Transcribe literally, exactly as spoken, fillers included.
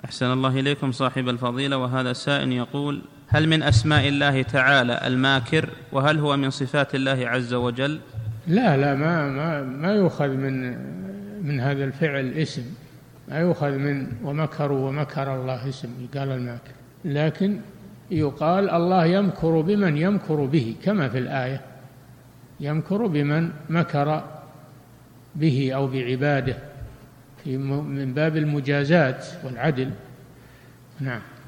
أحسن الله إليكم صاحب الفضيلة. وهذا سائل يقول: هل من أسماء الله تعالى الماكر؟ وهل هو من صفات الله عز وجل؟ لا لا ما ما ما يؤخذ من من هذا الفعل اسم، ما يؤخذ من ومكروا ومكر الله اسم قال الماكر، لكن يقال الله يمكر بمن يمكر به، كما في الآية يمكر بمن مكر به أو بعباده، في من باب المجازات والعدل. نعم.